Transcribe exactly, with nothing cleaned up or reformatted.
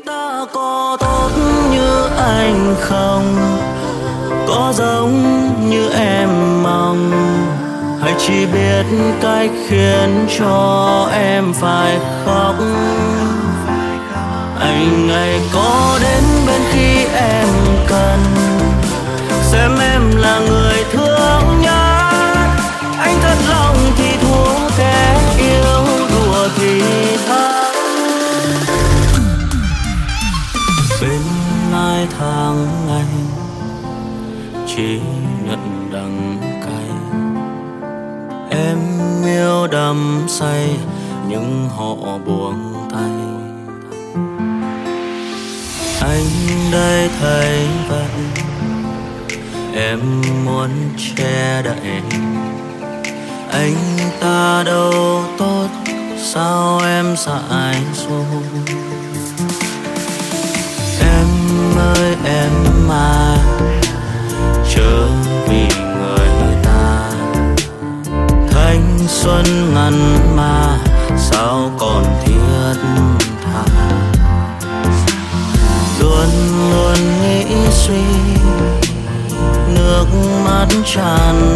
Ta có tốt như anh không, có giống như em mong, hay chỉ biết cách khiến cho em phải khóc. Anh ấy có đến bên khi em cần, xem em là người thương nhất. Anh thật lòng thì thua kẻ yêu, đùa thì thắng. Bên ai tháng ngày chỉ nhận đắng cay, em yêu đắm say nhưng họ buông tay. Anh đây thấy vậy, em muốn che đậy. Anh ta đâu tốt, sao em dại dột. Em ơi em mà chớ vì người ta, thanh xuân ngăn mà sao còn thiết tha. Luôn luôn nghĩ suy, nước mắt tràn